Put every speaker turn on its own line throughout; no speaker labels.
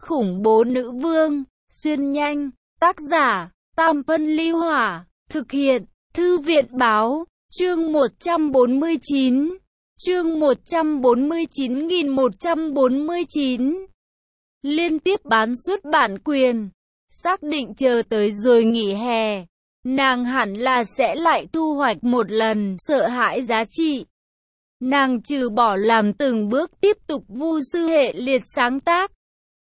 khủng bố nữ vương, xuyên nhanh, tác giả, Tam Phân Ly Hỏa, thực hiện, Thư viện Báo, chương 149, chương 149.149, liên tiếp bán xuất bản quyền, xác định chờ tới rồi nghỉ hè, nàng hẳn là sẽ lại thu hoạch một lần sợ hãi giá trị. Nàng trừ bỏ làm từng bước tiếp tục vu sư hệ liệt sáng tác.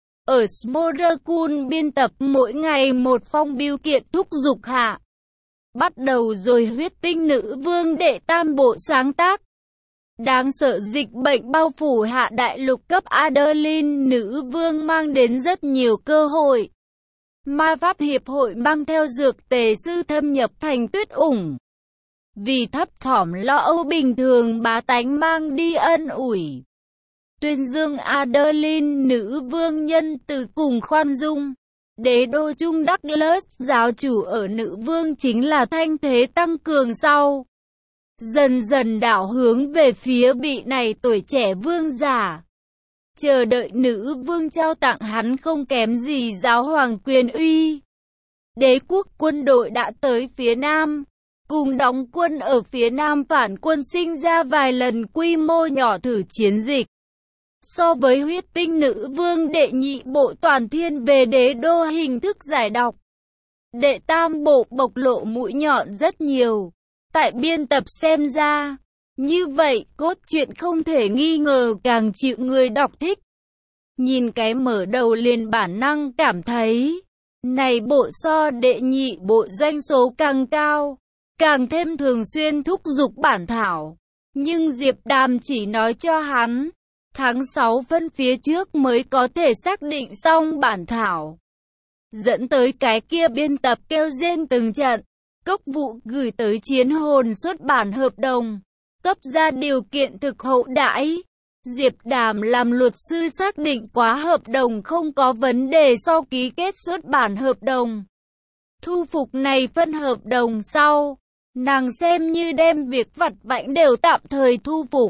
Ở Smordercool biên tập mỗi ngày một phong bưu kiện thúc giục hạ. Bắt đầu rồi huyết tinh nữ vương đệ tam bộ sáng tác. Đáng sợ dịch bệnh bao phủ hạ đại lục cấp Adeline nữ vương mang đến rất nhiều cơ hội. Ma pháp hiệp hội mang theo dược tề sư thâm nhập thành tuyết ủng. Vì thấp thỏm lo âu bình thường bá tánh mang đi ân ủi. Tuyên dương Adeline nữ vương nhân từ cùng khoan dung. Đế đô Trung Douglas giáo chủ ở nữ vương chính là thanh thế tăng cường sau. Dần dần đảo hướng về phía vị này tuổi trẻ vương giả. Chờ đợi nữ vương trao tặng hắn không kém gì giáo hoàng quyền uy. Đế quốc quân đội đã tới phía Nam. Cùng đóng quân ở phía Nam phản quân sinh ra vài lần quy mô nhỏ thử chiến dịch. So với huyết tinh nữ vương đệ nhị bộ toàn thiên về đế đô hình thức giải đọc. Đệ tam bộ bộc lộ mũi nhọn rất nhiều. Tại biên tập xem ra, như vậy cốt truyện không thể nghi ngờ càng chịu người đọc thích. Nhìn cái mở đầu liền bản năng cảm thấy, này bộ so đệ nhị bộ doanh số càng cao. Càng thêm thường xuyên thúc giục bản thảo. Nhưng Diệp Đàm chỉ nói cho hắn, tháng 6 phân phía trước mới có thể xác định xong bản thảo. Dẫn tới cái kia biên tập kêu rên từng trận. Cốc vụ gửi tới Chiến Hồn xuất bản hợp đồng. Cấp ra điều kiện thực hậu đãi. Diệp Đàm làm luật sư xác định quá hợp đồng không có vấn đề sau ký kết xuất bản hợp đồng. Thu phục này phân hợp đồng sau. Nàng xem như đem việc vặt vãnh đều tạm thời thu phục.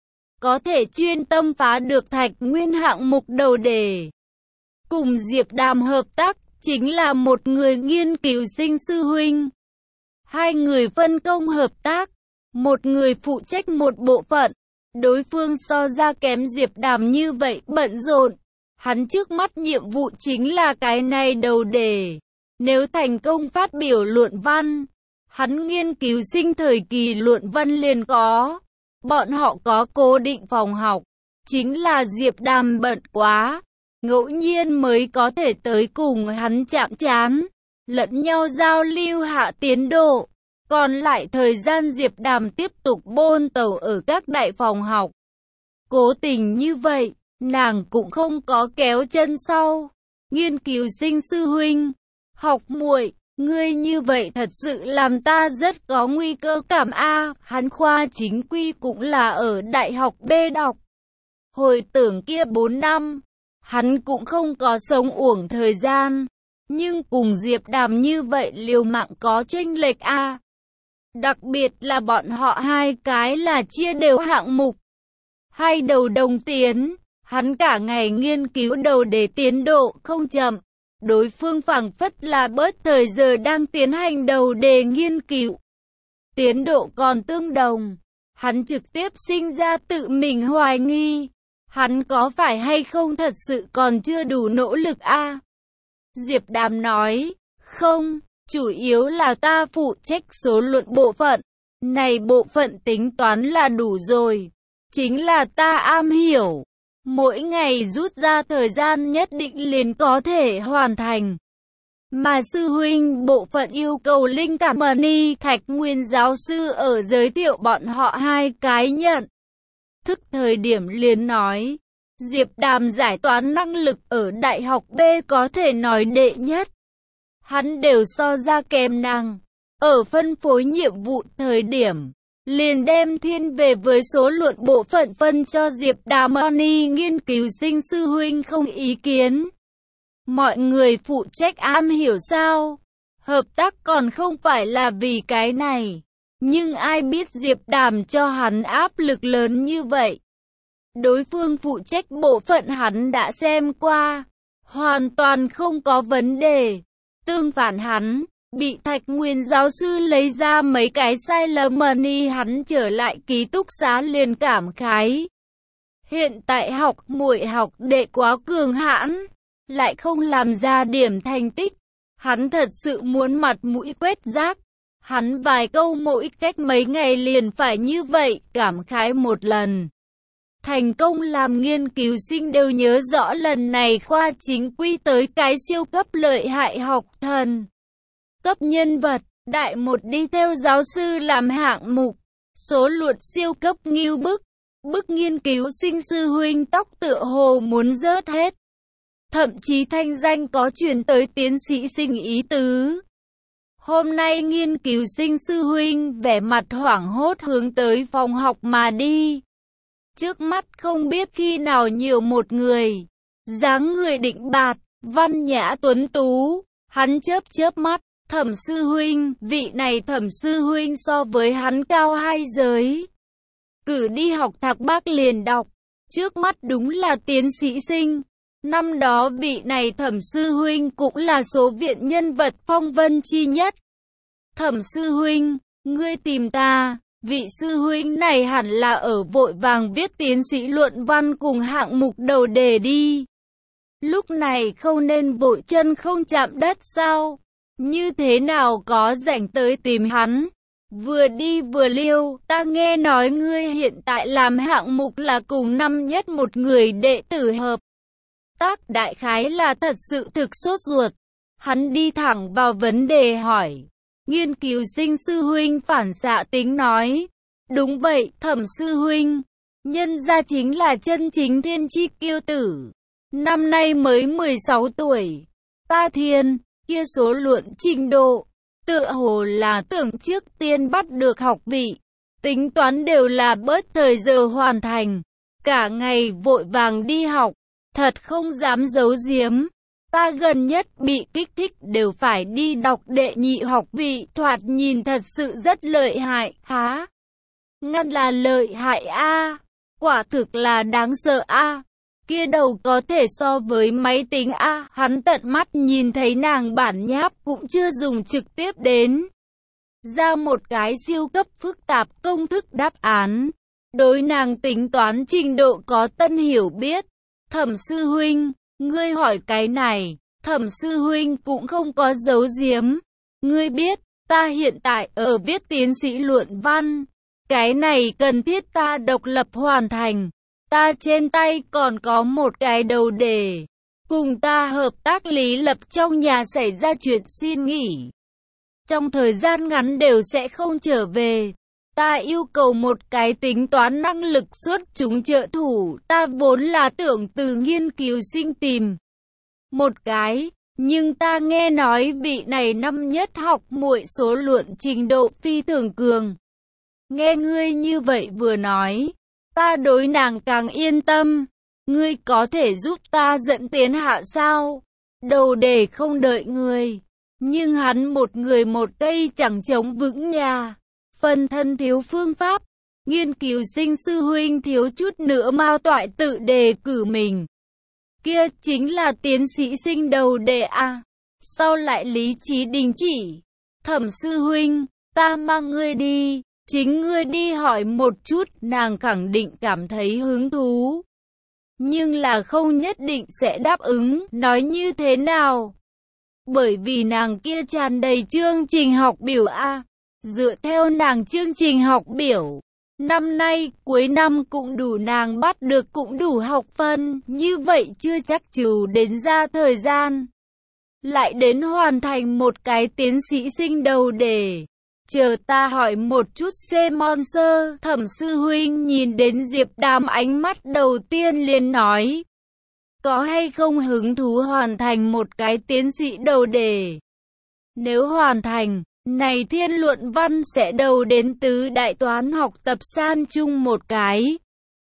Có thể chuyên tâm phá được Thạch Nguyên hạng mục đầu đề. Cùng Diệp Đàm hợp tác chính là một người nghiên cứu sinh sư huynh. Hai người phân công hợp tác. Một người phụ trách một bộ phận. Đối phương so ra kém Diệp Đàm như vậy bận rộn. Hắn trước mắt nhiệm vụ chính là cái này đầu đề. Nếu thành công phát biểu luận văn. Hắn nghiên cứu sinh thời kỳ luận văn liền có. Bọn họ có cố định phòng học. Chính là Diệp Đàm bận quá. Ngẫu nhiên mới có thể tới cùng hắn chạm trán. Lẫn nhau giao lưu hạ tiến độ. Còn lại thời gian Diệp Đàm tiếp tục bôn tàu ở các đại phòng học. Cố tình như vậy, nàng cũng không có kéo chân sau. Nghiên cứu sinh sư huynh, học muội. Ngươi như vậy thật sự làm ta rất có nguy cơ cảm a. Hắn khoa chính quy cũng là ở đại học B đọc. Hồi tưởng kia 4 năm, hắn cũng không có sống uổng thời gian. Nhưng cùng Diệp Đàm như vậy liều mạng có chênh lệch a. Đặc biệt là bọn họ hai cái là chia đều hạng mục. Hai đầu đồng tiến, hắn cả ngày nghiên cứu đầu để tiến độ không chậm. Đối phương phảng phất là bớt thời giờ đang tiến hành đầu đề nghiên cứu. Tiến độ còn tương đồng. Hắn trực tiếp sinh ra tự mình hoài nghi. Hắn có phải hay không thật sự còn chưa đủ nỗ lực a? Diệp Đàm nói, không, chủ yếu là ta phụ trách số luận bộ phận. Này bộ phận tính toán là đủ rồi. Chính là ta am hiểu. Mỗi ngày rút ra thời gian nhất định liền có thể hoàn thành. Mà sư huynh bộ phận yêu cầu linh cảm Mani Thạch Nguyên giáo sư ở giới thiệu bọn họ hai cái nhận. Thức thời điểm liền nói, Diệp Đàm giải toán năng lực ở đại học B có thể nói đệ nhất. Hắn đều so ra kém nàng. Ở phân phối nhiệm vụ thời điểm. Liền đem thiên về với số luận bộ phận phân cho Diệp Đàm Mani nghiên cứu sinh sư huynh không ý kiến. Mọi người phụ trách am hiểu sao? Hợp tác còn không phải là vì cái này. Nhưng ai biết Diệp Đàm cho hắn áp lực lớn như vậy. Đối phương phụ trách bộ phận hắn đã xem qua. hoàn toàn không có vấn đề. Tương phản hắn, bị Thạch Nguyên giáo sư lấy ra mấy cái sai lầm money, hắn trở lại ký túc xá liền cảm khái. Hiện tại học muội học đệ quá cường hãn, lại không làm ra điểm thành tích. Hắn thật sự muốn mặt mũi quét rác. Hắn vài câu mỗi cách mấy ngày liền phải như vậy, cảm khái một lần. Thành công làm nghiên cứu sinh đều nhớ rõ lần này khoa chính quy tới cái siêu cấp lợi hại học thần. Cấp nhân vật, đại một đi theo giáo sư làm hạng mục, số luận siêu cấp ngưu bức. Bức nghiên cứu sinh sư huynh tóc tựa hồ muốn rớt hết. Thậm chí thanh danh có truyền tới tiến sĩ sinh ý tứ. Hôm nay nghiên cứu sinh sư huynh vẻ mặt hoảng hốt hướng tới phòng học mà đi. Trước mắt không biết khi nào nhiều một người. Dáng người định bạt, văn nhã tuấn tú. Hắn chớp mắt, Thẩm sư huynh, vị này Thẩm sư huynh so với hắn cao 2 giới. Cử đi học Thạc Bác liền đọc, trước mắt đúng là tiến sĩ sinh. Năm đó vị này Thẩm sư huynh cũng là số viện nhân vật phong vân chi nhất. Thẩm sư huynh, ngươi tìm ta, vị sư huynh này hẳn là ở vội vàng viết tiến sĩ luận văn cùng hạng mục đầu đề đi. Lúc này không nên vội chân không chạm đất sao? Như thế nào có rảnh tới tìm hắn? Vừa đi vừa liêu, ta nghe nói ngươi hiện tại làm hạng mục là cùng năm nhất một người đệ tử hợp tác, đại khái là thật sự thực sốt ruột. Hắn đi thẳng vào vấn đề hỏi. Nghiên cứu sinh sư huynh phản xạ tính nói. Đúng vậy, Thẩm sư huynh. Nhân ra chính là chân chính thiên chi kiêu tử. Năm nay mới 16 tuổi. Ta thiên, kia số luận trình độ. Tựa hồ là tưởng trước tiên bắt được học vị. Tính toán đều là bớt thời giờ hoàn thành. Cả ngày vội vàng đi học. Thật không dám giấu giếm. Ta gần nhất bị kích thích đều phải đi đọc đệ nhị học vị, thoạt nhìn thật sự rất lợi hại, há? Ngăn là lợi hại a, quả thực là đáng sợ a. Kia đầu có thể so với máy tính a, hắn tận mắt nhìn thấy nàng bản nháp cũng chưa dùng trực tiếp đến. Ra một cái siêu cấp phức tạp công thức đáp án. Đối nàng tính toán trình độ có tân hiểu biết. Thẩm sư huynh, ngươi hỏi cái này, Thẩm sư huynh cũng không có giấu giếm. Ngươi biết, ta hiện tại ở viết tiến sĩ luận văn. Cái này cần thiết ta độc lập hoàn thành. Ta trên tay còn có một cái đầu đề. Cùng ta hợp tác Lý Lập trong nhà xảy ra chuyện xin nghỉ. Trong thời gian ngắn đều sẽ không trở về. Ta yêu cầu một cái tính toán năng lực xuất chúng trợ thủ. Ta vốn là tưởng từ nghiên cứu sinh tìm một cái, nhưng ta nghe nói vị này năm nhất học muội số luận trình độ phi thường cường. Nghe ngươi như vậy vừa nói, ta đối nàng càng yên tâm. Ngươi có thể giúp ta dẫn tiến hạ sao? Đầu đề không đợi người, nhưng hắn một người một cây chẳng chống vững nhà. Phần thân thiếu phương pháp, nghiên cứu sinh sư huynh thiếu chút nữa mao toại tự đề cử mình. Kia chính là tiến sĩ sinh đầu đề a. Sau lại lý trí đình chỉ. Thẩm sư huynh, ta mang ngươi đi, chính ngươi đi hỏi một chút, nàng khẳng định cảm thấy hứng thú. Nhưng là không nhất định sẽ đáp ứng, nói như thế nào? Bởi vì nàng kia tràn đầy chương trình học biểu a. Dựa theo nàng chương trình học biểu, năm nay cuối năm cũng đủ nàng bắt được cũng đủ học phân, như vậy chưa chắc trừ đến ra thời gian. Lại đến hoàn thành một cái tiến sĩ sinh đầu đề. Chờ ta hỏi một chút Simon sơ. Thẩm sư huynh nhìn đến Diệp Đàm ánh mắt đầu tiên liền nói. Có hay không hứng thú hoàn thành một cái tiến sĩ đầu đề? Nếu hoàn thành, này thiên luận văn sẽ đầu đến tứ đại toán học tập san chung một cái.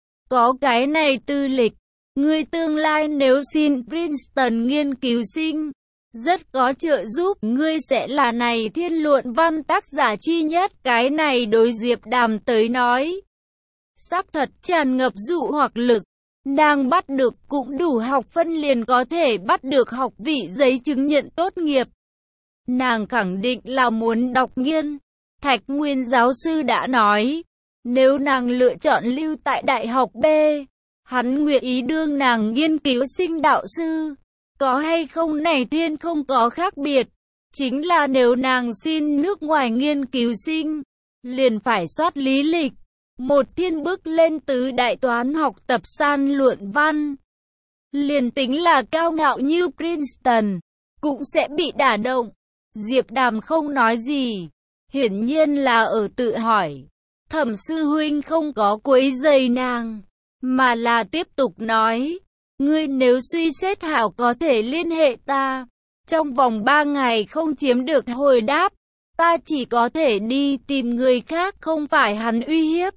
Có cái này tư lịch, ngươi tương lai nếu xin Princeton nghiên cứu sinh, rất có trợ giúp, ngươi sẽ là này thiên luận văn tác giả chi nhất. Cái này đối Diệp Đàm tới nói, xác thật tràn ngập dụ hoặc lực. Nàng bắt được cũng đủ học phân liền có thể bắt được học vị giấy chứng nhận tốt nghiệp. Nàng khẳng định là muốn đọc nghiên. Thạch Nguyên giáo sư đã nói, nếu nàng lựa chọn lưu tại Đại học B, hắn nguyện ý đương nàng nghiên cứu sinh đạo sư. Có hay không này thiên không có khác biệt. Chính là nếu nàng xin nước ngoài nghiên cứu sinh, liền phải soát lý lịch. Một thiên bước lên tứ đại toán học tập san luận văn. Liền tính là cao ngạo như Princeton, cũng sẽ bị đả động. Diệp Đàm không nói gì. Hiển nhiên là ở tự hỏi. Thẩm sư huynh không có quấy rầy nàng, mà là tiếp tục nói. Ngươi nếu suy xét hảo có thể liên hệ ta. Trong vòng 3 ngày không chiếm được hồi đáp, ta chỉ có thể đi tìm người khác, không phải hắn uy hiếp,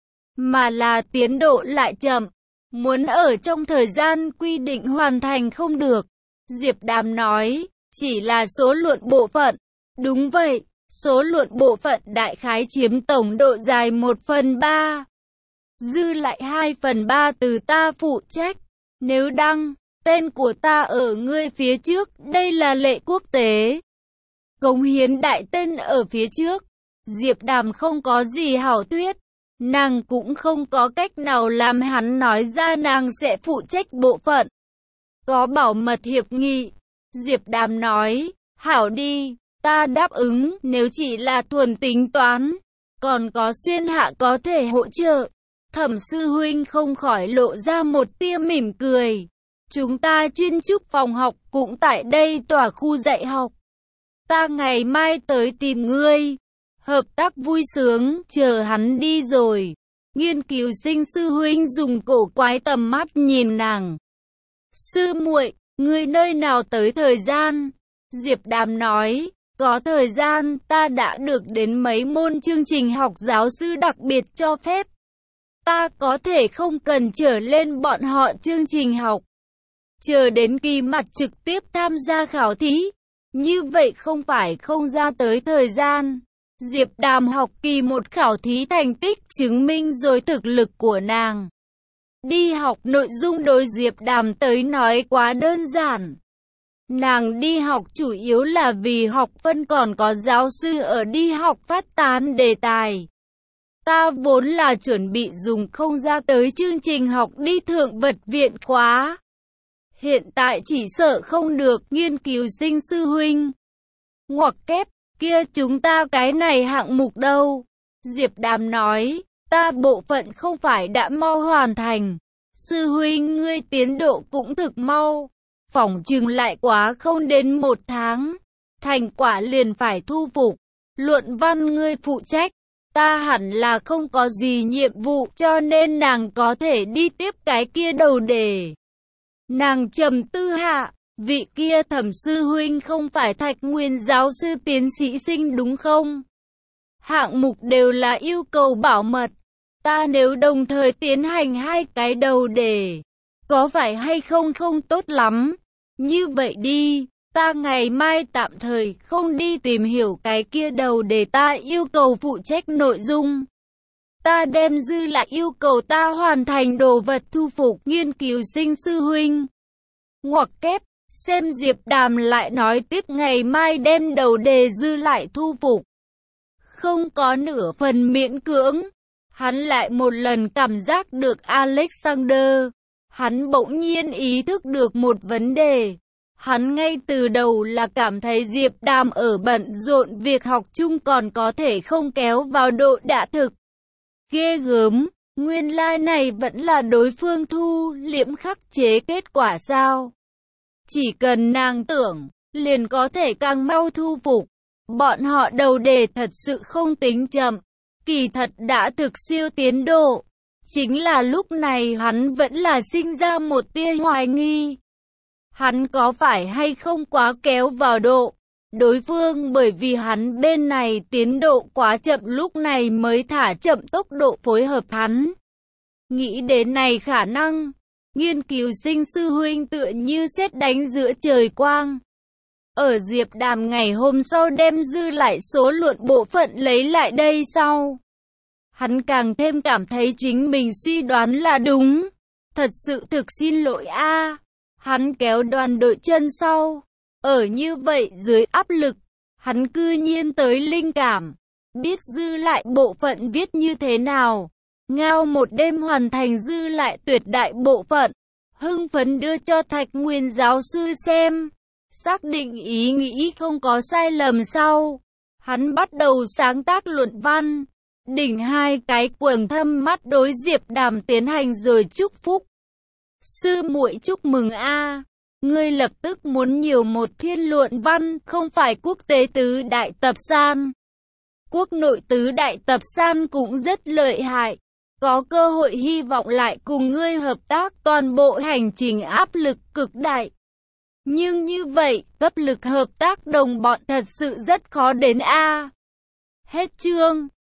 mà là tiến độ lại chậm. Muốn ở trong thời gian quy định hoàn thành không được. Diệp Đàm nói, chỉ là số luận bộ phận. Đúng vậy, số luận bộ phận đại khái chiếm tổng độ dài 1/3. Dư lại 2/3 từ ta phụ trách. Nếu đăng, tên của ta ở ngươi phía trước, đây là lệ quốc tế. Cống hiến đại tên ở phía trước. Diệp Đàm không có gì hảo thuyết. Nàng cũng không có cách nào làm hắn nói ra nàng sẽ phụ trách bộ phận. Có bảo mật hiệp nghị. Diệp Đàm nói, hảo đi, ta đáp ứng, nếu chỉ là thuần tính toán, còn có xuyên hạ có thể hỗ trợ. Thẩm sư huynh không khỏi lộ ra một tia mỉm cười. Chúng ta chuyên trúc phòng học cũng tại đây tòa khu dạy học. Ta ngày mai tới tìm ngươi. Hợp tác vui sướng, chờ hắn đi rồi. Nghiên cứu sinh sư huynh dùng cổ quái tầm mắt nhìn nàng. Sư muội, ngươi nơi nào tới thời gian? Diệp Đàm nói, có thời gian, ta đã được đến mấy môn chương trình học giáo sư đặc biệt cho phép. Ta có thể không cần trở lên bọn họ chương trình học. Chờ đến kỳ mặt trực tiếp tham gia khảo thí. Như vậy không phải không ra tới thời gian. Diệp Đàm học kỳ 1 khảo thí thành tích chứng minh rồi thực lực của nàng. Đi học nội dung đối Diệp Đàm tới nói quá đơn giản. Nàng đi học chủ yếu là vì học phân, còn có giáo sư ở đi học phát tán đề tài. Ta vốn là chuẩn bị dùng không ra tới chương trình học đi thượng vật viện khóa. Hiện tại chỉ sợ không được, nghiên cứu sinh sư huynh. Ngoặc kép, kia chúng ta cái này hạng mục đâu? Diệp Đàm nói, ta bộ phận không phải đã mau hoàn thành. Sư huynh ngươi tiến độ cũng thực mau. Phỏng chừng lại quá không đến 1 tháng. Thành quả liền phải thu phục. Luận văn ngươi phụ trách. Ta hẳn là không có gì nhiệm vụ cho nên nàng có thể đi tiếp cái kia đầu đề. Nàng trầm tư hạ, vị kia Thẩm sư huynh không phải Thạch Nguyên giáo sư tiến sĩ sinh đúng không? Hạng mục đều là yêu cầu bảo mật. Ta nếu đồng thời tiến hành 2 cái đầu đề, có phải hay không không tốt lắm? Như vậy đi, ta ngày mai tạm thời không đi tìm hiểu cái kia đầu đề, ta yêu cầu phụ trách nội dung. Ta đem dư lại yêu cầu ta hoàn thành đồ vật thu phục nghiên cứu sinh sư huynh. Ngoặc kép, xem Diệp Đàm lại nói tiếp ngày mai đem đầu đề dư lại thu phục. Không có nửa phần miễn cưỡng. Hắn lại một lần cảm giác được Alexander. Hắn bỗng nhiên ý thức được một vấn đề. Hắn ngay từ đầu là cảm thấy Diệp Đàm ở bận rộn việc học chung còn có thể không kéo vào độ đả thực. Ghê gớm, nguyên lai này vẫn là đối phương thu liễm khắc chế kết quả sao? Chỉ cần nàng tưởng, liền có thể càng mau thu phục. Bọn họ đầu đề thật sự không tính chậm, kỳ thật đã thực siêu tiến độ. Chính là lúc này hắn vẫn là sinh ra một tia hoài nghi. Hắn có phải hay không quá kéo vào độ? Đối phương bởi vì hắn bên này tiến độ quá chậm lúc này mới thả chậm tốc độ phối hợp hắn. Nghĩ đến này khả năng, nghiên cứu sinh sư huynh tựa như sét đánh giữa trời quang. Ở Diệp Đàm ngày hôm sau đem dư lại số luận bộ phận lấy lại đây sau. Hắn càng thêm cảm thấy chính mình suy đoán là đúng. Thật sự thực xin lỗi a. Hắn kéo đoàn đội chân sau. Ở như vậy dưới áp lực, hắn cư nhiên tới linh cảm. Biết dư lại bộ phận viết như thế nào. Ngao một đêm hoàn thành dư lại tuyệt đại bộ phận. Hưng phấn đưa cho Thạch Nguyên giáo sư xem. Xác định ý nghĩ không có sai lầm sau. Hắn bắt đầu sáng tác luận văn. Đỉnh hai cái quầng thâm mắt đối Diệp Đàm tiến hành rồi chúc phúc. Sư muội chúc mừng a. Ngươi lập tức muốn nhiều một thiên luận văn, không phải quốc tế tứ đại tập san. Quốc nội tứ đại tập san cũng rất lợi hại. Có cơ hội hy vọng lại cùng ngươi hợp tác, toàn bộ hành trình áp lực cực đại. Nhưng như vậy, cấp lực hợp tác đồng bọn thật sự rất khó đến a. Hết chương.